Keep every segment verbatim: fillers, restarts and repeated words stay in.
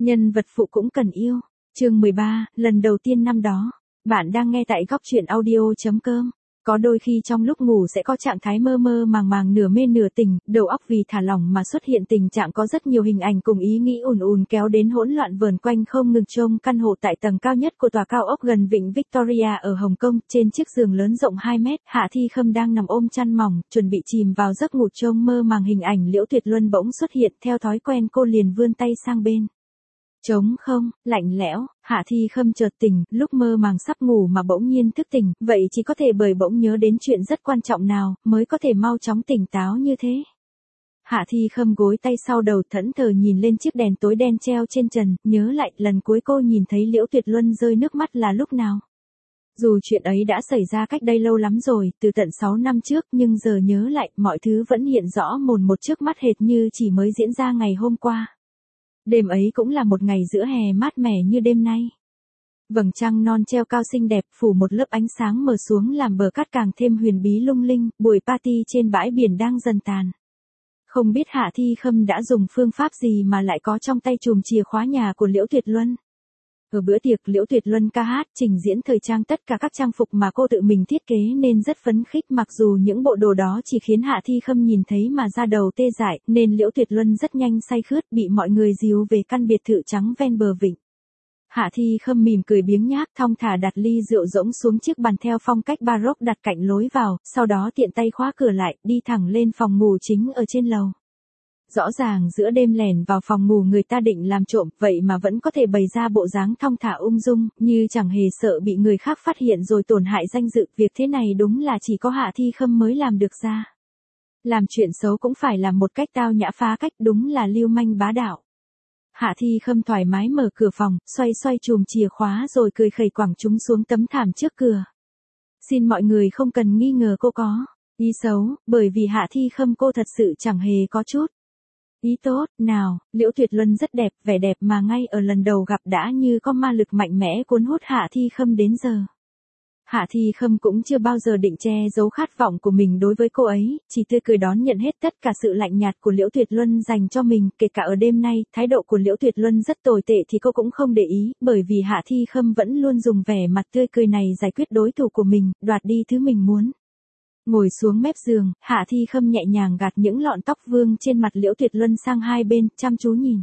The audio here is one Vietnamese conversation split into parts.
Nhân vật phụ cũng cần yêu. Chương mười ba, lần đầu tiên năm đó. Bạn đang nghe tại góc truyện audio.com. Có đôi khi trong lúc ngủ sẽ có trạng thái mơ mơ màng màng nửa mê nửa tỉnh, đầu óc vì thả lỏng mà xuất hiện tình trạng có rất nhiều hình ảnh cùng ý nghĩ ùn ùn kéo đến hỗn loạn vờn quanh không ngừng trông căn hộ tại tầng cao nhất của tòa cao ốc gần vịnh Victoria ở Hồng Kông. Trên chiếc giường lớn rộng hai mét, Hạ Thi Khâm đang nằm ôm chăn mỏng, chuẩn bị chìm vào giấc ngủ trông mơ màng hình ảnh Liễu Tuyệt Luân bỗng xuất hiện. Theo thói quen cô liền vươn tay sang bên. Trống không, lạnh lẽo, Hạ Thi Khâm chợt tỉnh, lúc mơ màng sắp ngủ mà bỗng nhiên thức tỉnh, vậy chỉ có thể bởi bỗng nhớ đến chuyện rất quan trọng nào, mới có thể mau chóng tỉnh táo như thế. Hạ Thi Khâm gối tay sau đầu thẫn thờ nhìn lên chiếc đèn tối đen treo trên trần, nhớ lại lần cuối cô nhìn thấy Liễu Tuyệt Luân rơi nước mắt là lúc nào. Dù chuyện ấy đã xảy ra cách đây lâu lắm rồi, từ tận sáu năm trước, nhưng giờ nhớ lại, mọi thứ vẫn hiện rõ mồn một trước mắt hệt như chỉ mới diễn ra ngày hôm qua. Đêm ấy cũng là một ngày giữa hè mát mẻ như đêm nay. Vầng trăng non treo cao xinh đẹp phủ một lớp ánh sáng mờ xuống làm bờ cát càng thêm huyền bí lung linh, buổi party trên bãi biển đang dần tàn. Không biết Hạ Thi Khâm đã dùng phương pháp gì mà lại có trong tay chùm chìa khóa nhà của Liễu Tuyệt Luân. Ở bữa tiệc Liễu Tuyệt Luân ca hát, trình diễn thời trang tất cả các trang phục mà cô tự mình thiết kế nên rất phấn khích, mặc dù những bộ đồ đó chỉ khiến Hạ Thi Khâm nhìn thấy mà da đầu tê dại, nên Liễu Tuyệt Luân rất nhanh say khướt, bị mọi người dìu về căn biệt thự trắng ven bờ vịnh. Hạ Thi Khâm mỉm cười biếng nhác thong thả đặt ly rượu rỗng xuống chiếc bàn theo phong cách baroque đặt cạnh lối vào, sau đó tiện tay khóa cửa lại, đi thẳng lên phòng ngủ chính ở trên lầu. Rõ ràng giữa đêm lẻn vào phòng ngủ người ta định làm trộm, vậy mà vẫn có thể bày ra bộ dáng thong thả ung dung, như chẳng hề sợ bị người khác phát hiện rồi tổn hại danh dự. Việc thế này đúng là chỉ có Hạ Thi Khâm mới làm được ra. Làm chuyện xấu cũng phải làm một cách tao nhã phá cách, đúng là lưu manh bá đạo. Hạ Thi Khâm thoải mái mở cửa phòng, xoay xoay chùm chìa khóa rồi cười khẩy quẳng chúng xuống tấm thảm trước cửa. Xin mọi người không cần nghi ngờ cô có ý xấu, bởi vì Hạ Thi Khâm cô thật sự chẳng hề có chút ý tốt nào. Liễu Tuyệt Luân rất đẹp, vẻ đẹp mà ngay ở lần đầu gặp đã như có ma lực mạnh mẽ cuốn hút Hạ Thi Khâm đến giờ. Hạ Thi Khâm cũng chưa bao giờ định che giấu khát vọng của mình đối với cô ấy, chỉ tươi cười đón nhận hết tất cả sự lạnh nhạt của Liễu Tuyệt Luân dành cho mình, kể cả ở đêm nay, thái độ của Liễu Tuyệt Luân rất tồi tệ thì cô cũng không để ý, bởi vì Hạ Thi Khâm vẫn luôn dùng vẻ mặt tươi cười này giải quyết đối thủ của mình, đoạt đi thứ mình muốn. Ngồi xuống mép giường, Hạ Thi Khâm nhẹ nhàng gạt những lọn tóc vương trên mặt Liễu Tuyệt Luân sang hai bên, chăm chú nhìn.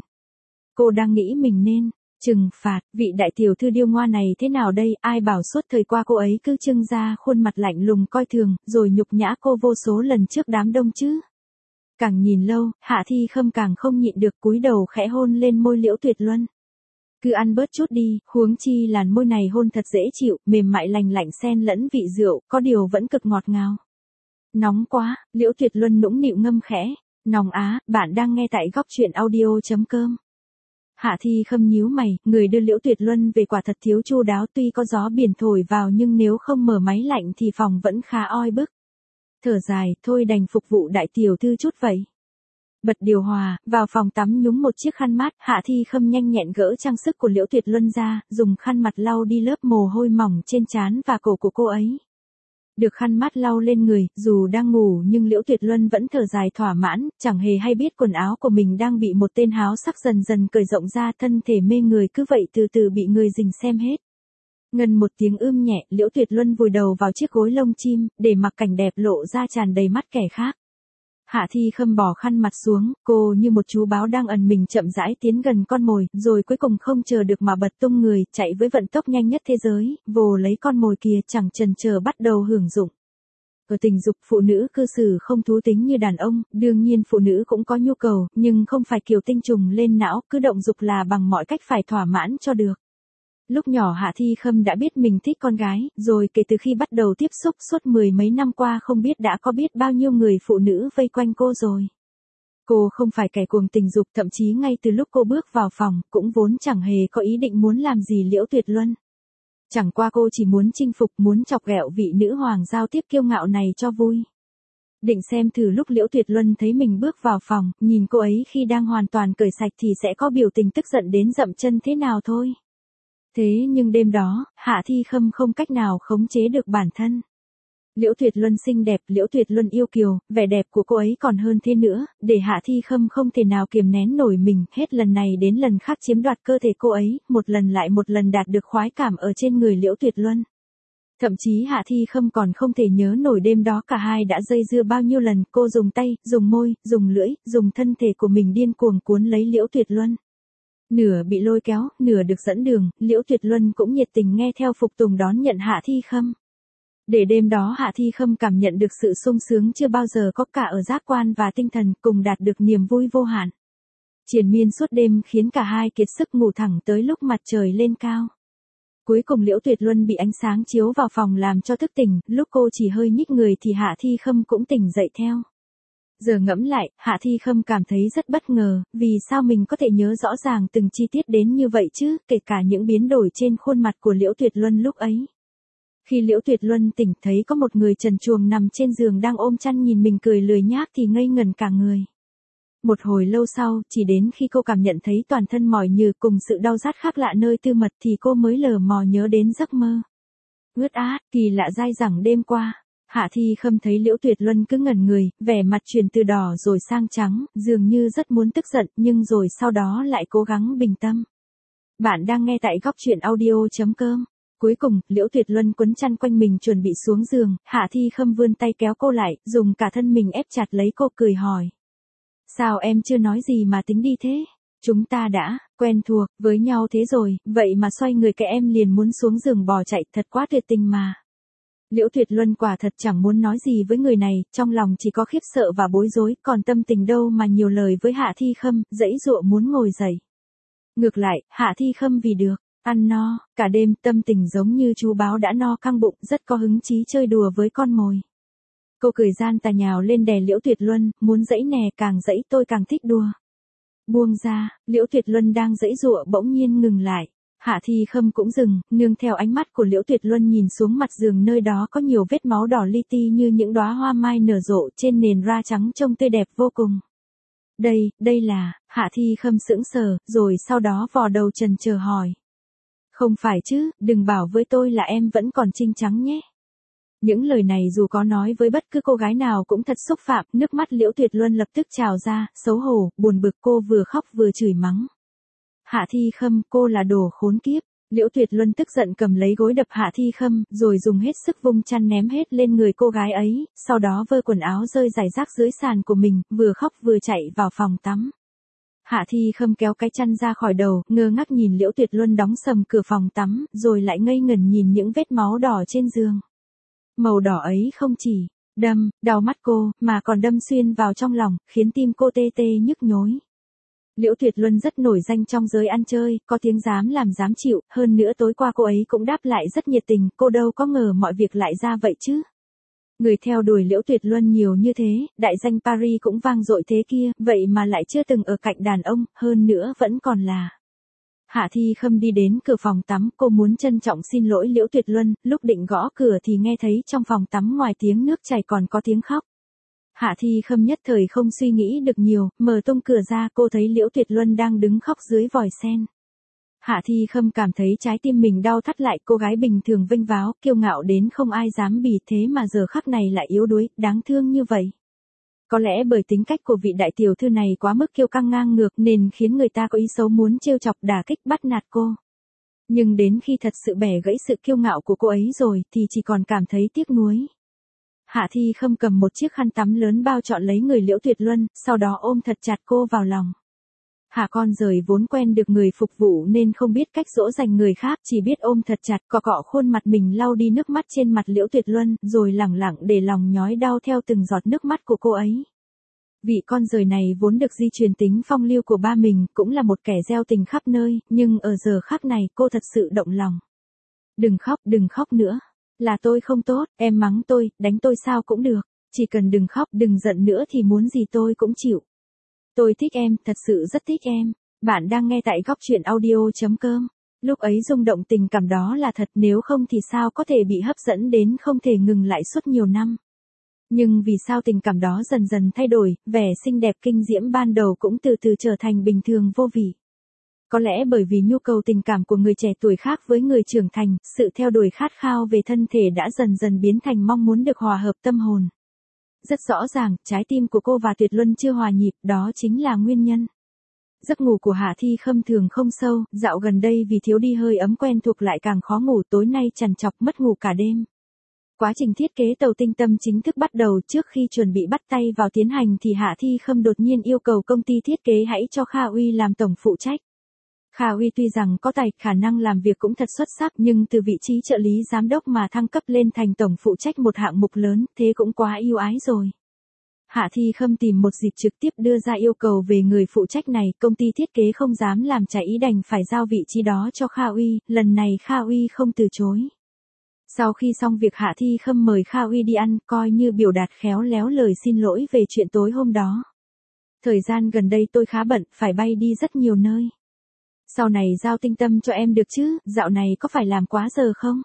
Cô đang nghĩ mình nên trừng phạt vị đại tiểu thư điêu ngoa này thế nào đây, ai bảo suốt thời qua cô ấy cứ trưng ra khuôn mặt lạnh lùng coi thường, rồi nhục nhã cô vô số lần trước đám đông chứ. Càng nhìn lâu, Hạ Thi Khâm càng không nhịn được cúi đầu khẽ hôn lên môi Liễu Tuyệt Luân. Cứ ăn bớt chút đi, huống chi làn môi này hôn thật dễ chịu, mềm mại lành lạnh xen lẫn vị rượu, có điều vẫn cực ngọt ngào. Nóng quá, Liễu Tuyệt Luân nũng nịu ngâm khẽ. Nóng á, bạn đang nghe tại góc truyện audio.com. Hạ Thi Khâm nhíu mày, người đưa Liễu Tuyệt Luân về quả thật thiếu chu đáo, tuy có gió biển thổi vào nhưng nếu không mở máy lạnh thì phòng vẫn khá oi bức. Thở dài, thôi đành phục vụ đại tiểu thư chút vậy. Bật điều hòa, vào phòng tắm nhúng một chiếc khăn mát, Hạ Thi Khâm nhanh nhẹn gỡ trang sức của Liễu Tuyệt Luân ra, dùng khăn mặt lau đi lớp mồ hôi mỏng trên trán và cổ của cô ấy. Được khăn mát lau lên người, dù đang ngủ nhưng Liễu Tuyệt Luân vẫn thở dài thỏa mãn, chẳng hề hay biết quần áo của mình đang bị một tên háo sắc dần dần cởi rộng ra, thân thể mê người cứ vậy từ từ bị người rình xem hết. Ngân một tiếng ưm nhẹ, Liễu Tuyệt Luân vùi đầu vào chiếc gối lông chim, để mặc cảnh đẹp lộ ra tràn đầy mắt kẻ khác. Hạ Thi Khâm bỏ khăn mặt xuống, cô như một chú báo đang ẩn mình chậm rãi tiến gần con mồi, rồi cuối cùng không chờ được mà bật tung người, chạy với vận tốc nhanh nhất thế giới, vồ lấy con mồi kia chẳng chần chờ bắt đầu hưởng dụng. Ở tình dục, phụ nữ cư xử không thú tính như đàn ông, đương nhiên phụ nữ cũng có nhu cầu, nhưng không phải kiểu tinh trùng lên não, cứ động dục là bằng mọi cách phải thỏa mãn cho được. Lúc nhỏ Hạ Thi Khâm đã biết mình thích con gái, rồi kể từ khi bắt đầu tiếp xúc suốt mười mấy năm qua không biết đã có biết bao nhiêu người phụ nữ vây quanh cô rồi. Cô không phải kẻ cuồng tình dục, thậm chí ngay từ lúc cô bước vào phòng, cũng vốn chẳng hề có ý định muốn làm gì Liễu Tuyệt Luân. Chẳng qua cô chỉ muốn chinh phục, muốn chọc ghẹo vị nữ hoàng giao tiếp kiêu ngạo này cho vui. Định xem thử lúc Liễu Tuyệt Luân thấy mình bước vào phòng, nhìn cô ấy khi đang hoàn toàn cởi sạch thì sẽ có biểu tình tức giận đến dậm chân thế nào thôi. Thế nhưng đêm đó, Hạ Thi Khâm không cách nào khống chế được bản thân. Liễu Tuyệt Luân xinh đẹp, Liễu Tuyệt Luân yêu kiều, vẻ đẹp của cô ấy còn hơn thế nữa, để Hạ Thi Khâm không thể nào kiềm nén nổi mình, hết lần này đến lần khác chiếm đoạt cơ thể cô ấy, một lần lại một lần đạt được khoái cảm ở trên người Liễu Tuyệt Luân. Thậm chí Hạ Thi Khâm còn không thể nhớ nổi đêm đó cả hai đã dây dưa bao nhiêu lần, cô dùng tay, dùng môi, dùng lưỡi, dùng thân thể của mình điên cuồng cuốn lấy Liễu Tuyệt Luân. Nửa bị lôi kéo, nửa được dẫn đường, Liễu Tuyệt Luân cũng nhiệt tình nghe theo phục tùng đón nhận Hạ Thi Khâm. Để đêm đó Hạ Thi Khâm cảm nhận được sự sung sướng chưa bao giờ có cả ở giác quan và tinh thần, cùng đạt được niềm vui vô hạn. Triền miên suốt đêm khiến cả hai kiệt sức ngủ thẳng tới lúc mặt trời lên cao. Cuối cùng Liễu Tuyệt Luân bị ánh sáng chiếu vào phòng làm cho thức tỉnh, lúc cô chỉ hơi nhích người thì Hạ Thi Khâm cũng tỉnh dậy theo. Giờ ngẫm lại, Hạ Thi Khâm cảm thấy rất bất ngờ, vì sao mình có thể nhớ rõ ràng từng chi tiết đến như vậy chứ, kể cả những biến đổi trên khuôn mặt của Liễu Tuyệt Luân lúc ấy. Khi Liễu Tuyệt Luân tỉnh thấy có một người trần truồng nằm trên giường đang ôm chăn nhìn mình cười lười nhác thì ngây ngẩn cả người. Một hồi lâu sau, chỉ đến khi cô cảm nhận thấy toàn thân mỏi nhừ cùng sự đau rát khác lạ nơi tư mật thì cô mới lờ mò nhớ đến giấc mơ. Ướt át, kỳ lạ dai dẳng đêm qua. Hạ Thi Khâm thấy Liễu Tuyệt Luân cứ ngẩn người, vẻ mặt chuyển từ đỏ rồi sang trắng, dường như rất muốn tức giận nhưng rồi sau đó lại cố gắng bình tâm. Bạn đang nghe tại góc truyện audio chấm com. Cuối cùng, Liễu Tuyệt Luân quấn chăn quanh mình chuẩn bị xuống giường, Hạ Thi Khâm vươn tay kéo cô lại, dùng cả thân mình ép chặt lấy cô cười hỏi. Sao em chưa nói gì mà tính đi thế? Chúng ta đã quen thuộc với nhau thế rồi, vậy mà xoay người cái em liền muốn xuống giường bò chạy, thật quá tuyệt tình mà. Liễu Tuyệt Luân quả thật chẳng muốn nói gì với người này, trong lòng chỉ có khiếp sợ và bối rối, còn tâm tình đâu mà nhiều lời với Hạ Thi Khâm, dãy dụa muốn ngồi dậy. Ngược lại, Hạ Thi Khâm vì được ăn no, cả đêm tâm tình giống như chú báo đã no căng bụng, rất có hứng chí chơi đùa với con mồi. Cô cười gian tà nhào lên đè Liễu Tuyệt Luân, muốn dãy nè, càng dãy tôi càng thích đùa. Buông ra, Liễu Tuyệt Luân đang dãy dụa bỗng nhiên ngừng lại. Hạ Thi Khâm cũng dừng, nương theo ánh mắt của Liễu Tuyệt Luân nhìn xuống mặt giường nơi đó có nhiều vết máu đỏ li ti như những đóa hoa mai nở rộ trên nền ra trắng trông tươi đẹp vô cùng. Đây, đây là, Hạ Thi Khâm sững sờ, rồi sau đó vò đầu trần chờ hỏi. Không phải chứ, đừng bảo với tôi là em vẫn còn trinh trắng nhé. Những lời này dù có nói với bất cứ cô gái nào cũng thật xúc phạm, nước mắt Liễu Tuyệt Luân lập tức trào ra, xấu hổ, buồn bực, cô vừa khóc vừa chửi mắng. Hạ Thi Khâm, cô là đồ khốn kiếp. Liễu Tuyệt Luân tức giận cầm lấy gối đập Hạ Thi Khâm, rồi dùng hết sức vung chăn ném hết lên người cô gái ấy, sau đó vơ quần áo rơi rải rác dưới sàn của mình, vừa khóc vừa chạy vào phòng tắm. Hạ Thi Khâm kéo cái chăn ra khỏi đầu, ngơ ngác nhìn Liễu Tuyệt Luân đóng sầm cửa phòng tắm, rồi lại ngây ngẩn nhìn những vết máu đỏ trên giường. Màu đỏ ấy không chỉ đâm, đau mắt cô, mà còn đâm xuyên vào trong lòng, khiến tim cô tê tê nhức nhối. Liễu Tuyệt Luân rất nổi danh trong giới ăn chơi, có tiếng dám làm dám chịu, hơn nữa tối qua cô ấy cũng đáp lại rất nhiệt tình, cô đâu có ngờ mọi việc lại ra vậy chứ. Người theo đuổi Liễu Tuyệt Luân nhiều như thế, đại danh Paris cũng vang dội thế kia, vậy mà lại chưa từng ở cạnh đàn ông, hơn nữa vẫn còn là. Hạ Thi Khâm đi đến cửa phòng tắm, cô muốn trân trọng xin lỗi Liễu Tuyệt Luân, lúc định gõ cửa thì nghe thấy trong phòng tắm ngoài tiếng nước chảy còn có tiếng khóc. Hạ Thi Khâm nhất thời không suy nghĩ được nhiều, mở tung cửa ra cô thấy Liễu Tuyệt Luân đang đứng khóc dưới vòi sen. Hạ Thi Khâm cảm thấy trái tim mình đau thắt lại, cô gái bình thường vênh váo, kiêu ngạo đến không ai dám bì, thế mà giờ khắc này lại yếu đuối, đáng thương như vậy. Có lẽ bởi tính cách của vị đại tiểu thư này quá mức kiêu căng ngang ngược nên khiến người ta có ý xấu muốn trêu chọc đả kích bắt nạt cô. Nhưng đến khi thật sự bẻ gãy sự kiêu ngạo của cô ấy rồi thì chỉ còn cảm thấy tiếc nuối. Hạ Thi Khâm cầm một chiếc khăn tắm lớn bao trọn lấy người Liễu Tuyệt Luân, sau đó ôm thật chặt cô vào lòng. Hạ con rời vốn quen được người phục vụ nên không biết cách dỗ dành người khác, chỉ biết ôm thật chặt, cọ cọ khuôn mặt mình lau đi nước mắt trên mặt Liễu Tuyệt Luân, rồi lẳng lặng để lòng nhói đau theo từng giọt nước mắt của cô ấy. Vị con rời này vốn được di truyền tính phong lưu của ba mình, cũng là một kẻ gieo tình khắp nơi, nhưng ở giờ khắc này cô thật sự động lòng. Đừng khóc, đừng khóc nữa. Là tôi không tốt, em mắng tôi, đánh tôi sao cũng được. Chỉ cần đừng khóc, đừng giận nữa thì muốn gì tôi cũng chịu. Tôi thích em, thật sự rất thích em. Bạn đang nghe tại góc truyện audio chấm com. Lúc ấy rung động tình cảm đó là thật, nếu không thì sao có thể bị hấp dẫn đến không thể ngừng lại suốt nhiều năm. Nhưng vì sao tình cảm đó dần dần thay đổi, vẻ xinh đẹp kinh diễm ban đầu cũng từ từ trở thành bình thường vô vị. Có lẽ bởi vì nhu cầu tình cảm của người trẻ tuổi khác với người trưởng thành, sự theo đuổi khát khao về thân thể đã dần dần biến thành mong muốn được hòa hợp tâm hồn. Rất rõ ràng, trái tim của cô và Tuyệt Luân chưa hòa nhịp, đó chính là nguyên nhân. Giấc ngủ của Hạ Thi Khâm thường không sâu, dạo gần đây vì thiếu đi hơi ấm quen thuộc lại càng khó ngủ, tối nay trằn trọc mất ngủ cả đêm. Quá trình thiết kế tàu Tinh Tâm chính thức bắt đầu, trước khi chuẩn bị bắt tay vào tiến hành thì Hạ Thi Khâm đột nhiên yêu cầu công ty thiết kế hãy cho Kha Uy làm tổng phụ trách. Kha Uy tuy rằng có tài, khả năng làm việc cũng thật xuất sắc, nhưng từ vị trí trợ lý giám đốc mà thăng cấp lên thành tổng phụ trách một hạng mục lớn, thế cũng quá ưu ái rồi. Hạ Thi Khâm tìm một dịp trực tiếp đưa ra yêu cầu về người phụ trách này, công ty thiết kế không dám làm trái ý đành phải giao vị trí đó cho Kha Uy, lần này Kha Uy không từ chối. Sau khi xong việc Hạ Thi Khâm mời Kha Uy đi ăn, coi như biểu đạt khéo léo lời xin lỗi về chuyện tối hôm đó. Thời gian gần đây tôi khá bận, phải bay đi rất nhiều nơi. Sau này giao Tinh Tâm cho em được chứ, dạo này có phải làm quá giờ không?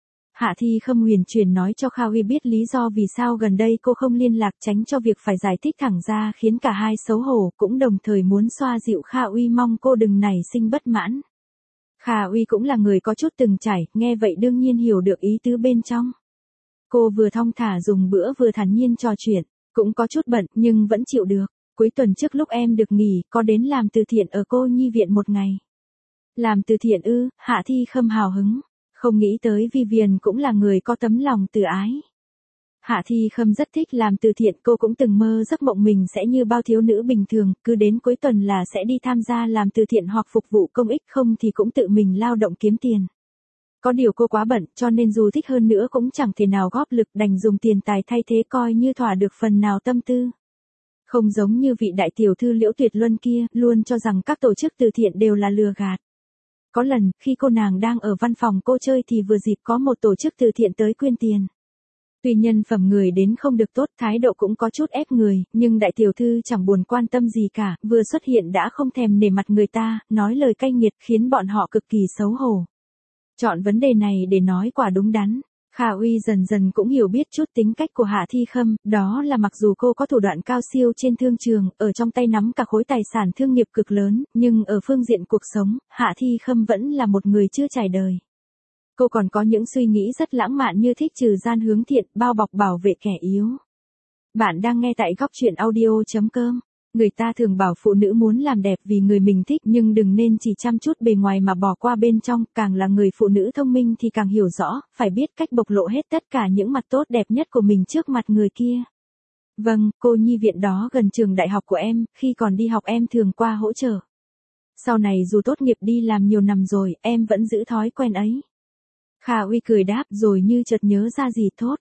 Hạ Thi Khâm huyền truyền nói cho Kha Uy biết lý do vì sao gần đây cô không liên lạc, tránh cho việc phải giải thích thẳng ra khiến cả hai xấu hổ, cũng đồng thời muốn xoa dịu Kha Uy mong cô đừng nảy sinh bất mãn. Kha Uy cũng là người có chút từng trải, nghe vậy đương nhiên hiểu được ý tứ bên trong. Cô vừa thong thả dùng bữa vừa thản nhiên trò chuyện, cũng có chút bận nhưng vẫn chịu được. Cuối tuần trước lúc em được nghỉ, có đến làm từ thiện ở cô nhi viện một ngày. Làm từ thiện ư? Hạ Thi Khâm hào hứng. Không nghĩ tới Vivian cũng là người có tấm lòng từ ái. Hạ Thi Khâm rất thích làm từ thiện, cô cũng từng mơ giấc mộng mình sẽ như bao thiếu nữ bình thường, cứ đến cuối tuần là sẽ đi tham gia làm từ thiện hoặc phục vụ công ích, không thì cũng tự mình lao động kiếm tiền. Có điều cô quá bận, cho nên dù thích hơn nữa cũng chẳng thể nào góp lực, đành dùng tiền tài thay thế coi như thỏa được phần nào tâm tư. Không giống như vị đại tiểu thư Liễu Tuyệt Luân kia, luôn cho rằng các tổ chức từ thiện đều là lừa gạt. Có lần, khi cô nàng đang ở văn phòng cô chơi thì vừa dịp có một tổ chức từ thiện tới quyên tiền. Tuy nhân phẩm người đến không được tốt, thái độ cũng có chút ép người, nhưng đại tiểu thư chẳng buồn quan tâm gì cả, vừa xuất hiện đã không thèm nể mặt người ta, nói lời cay nghiệt khiến bọn họ cực kỳ xấu hổ. Chọn vấn đề này để nói quả đúng đắn. Kha Uy dần dần cũng hiểu biết chút tính cách của Hạ Thi Khâm, đó là mặc dù cô có thủ đoạn cao siêu trên thương trường, ở trong tay nắm cả khối tài sản thương nghiệp cực lớn, nhưng ở phương diện cuộc sống, Hạ Thi Khâm vẫn là một người chưa trải đời. Cô còn có những suy nghĩ rất lãng mạn như thích trừ gian hướng thiện, bao bọc bảo vệ kẻ yếu. Bạn đang nghe tại góc truyện audio chấm com. Người ta thường bảo phụ nữ muốn làm đẹp vì người mình thích nhưng đừng nên chỉ chăm chút bề ngoài mà bỏ qua bên trong, càng là người phụ nữ thông minh thì càng hiểu rõ, phải biết cách bộc lộ hết tất cả những mặt tốt đẹp nhất của mình trước mặt người kia. Vâng, cô nhi viện đó gần trường đại học của em, khi còn đi học em thường qua hỗ trợ. Sau này dù tốt nghiệp đi làm nhiều năm rồi, em vẫn giữ thói quen ấy. Kha Uy cười đáp rồi như chợt nhớ ra gì thốt.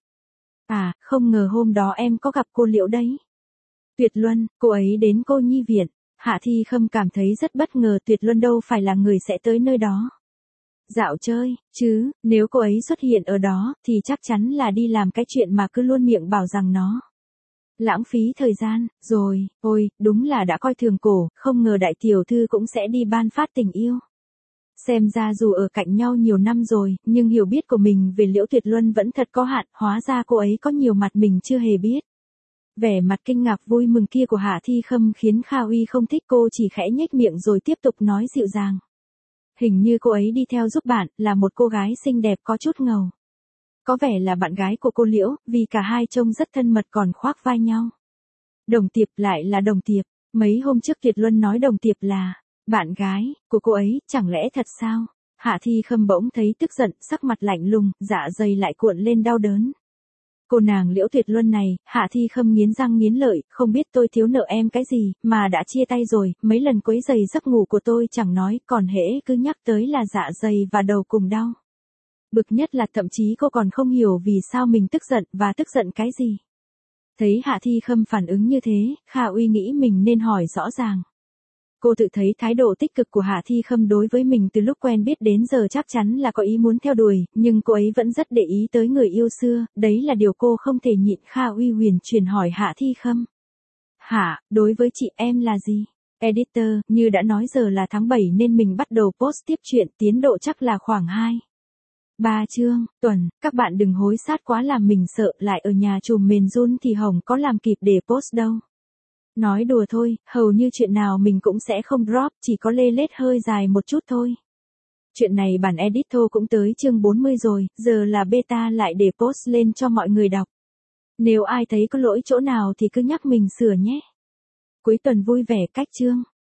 À, không ngờ hôm đó em có gặp cô Liễu đấy. Tuyệt Luân, cô ấy đến cô nhi viện. Hạ Thi Khâm cảm thấy rất bất ngờ, Tuyệt Luân đâu phải là người sẽ tới nơi đó. Dạo chơi, chứ, nếu cô ấy xuất hiện ở đó, thì chắc chắn là đi làm cái chuyện mà cứ luôn miệng bảo rằng nó lãng phí thời gian, rồi, ôi, đúng là đã coi thường cổ, không ngờ đại tiểu thư cũng sẽ đi ban phát tình yêu. Xem ra dù ở cạnh nhau nhiều năm rồi, nhưng hiểu biết của mình về Liễu Tuyệt Luân vẫn thật có hạn, hóa ra cô ấy có nhiều mặt mình chưa hề biết. Vẻ mặt kinh ngạc vui mừng kia của Hạ Thi Khâm khiến Kha Uy không thích, cô chỉ khẽ nhếch miệng rồi tiếp tục nói dịu dàng. Hình như cô ấy đi theo giúp bạn, là một cô gái xinh đẹp có chút ngầu. Có vẻ là bạn gái của cô Liễu, vì cả hai trông rất thân mật còn khoác vai nhau. Đồng Tiệp lại là Đồng Tiệp, mấy hôm trước Tuyệt Luân nói Đồng Tiệp là bạn gái của cô ấy, chẳng lẽ thật sao? Hạ Thi Khâm bỗng thấy tức giận, sắc mặt lạnh lùng, dạ dày lại cuộn lên đau đớn. Cô nàng Liễu Tuyệt Luân này, Hạ Thi Khâm nghiến răng nghiến lợi, không biết tôi thiếu nợ em cái gì, mà đã chia tay rồi, mấy lần quấy giày giấc ngủ của tôi chẳng nói, còn hễ cứ nhắc tới là dạ dày và đầu cùng đau. Bực nhất là thậm chí cô còn không hiểu vì sao mình tức giận và tức giận cái gì. Thấy Hạ Thi Khâm phản ứng như thế, Kha Uy nghĩ mình nên hỏi rõ ràng. Cô tự thấy thái độ tích cực của Hạ Thi Khâm đối với mình từ lúc quen biết đến giờ chắc chắn là có ý muốn theo đuổi, nhưng cô ấy vẫn rất để ý tới người yêu xưa, đấy là điều cô không thể nhịn. Kha Uy huyền truyền hỏi Hạ Thi Khâm. Hả, đối với chị em là gì? Editor, như đã nói giờ là tháng bảy nên mình bắt đầu post tiếp chuyện, tiến độ chắc là khoảng hai ba chương, tuần, các bạn đừng hối sát quá làm mình sợ, lại ở nhà chùm mền run thì Hồng có làm kịp để post đâu. Nói đùa thôi, hầu như chuyện nào mình cũng sẽ không drop, chỉ có lê lết hơi dài một chút thôi. Chuyện này bản editor cũng tới chương bốn mươi rồi, giờ là beta lại để post lên cho mọi người đọc. Nếu ai thấy có lỗi chỗ nào thì cứ nhắc mình sửa nhé. Cuối tuần vui vẻ cách chương.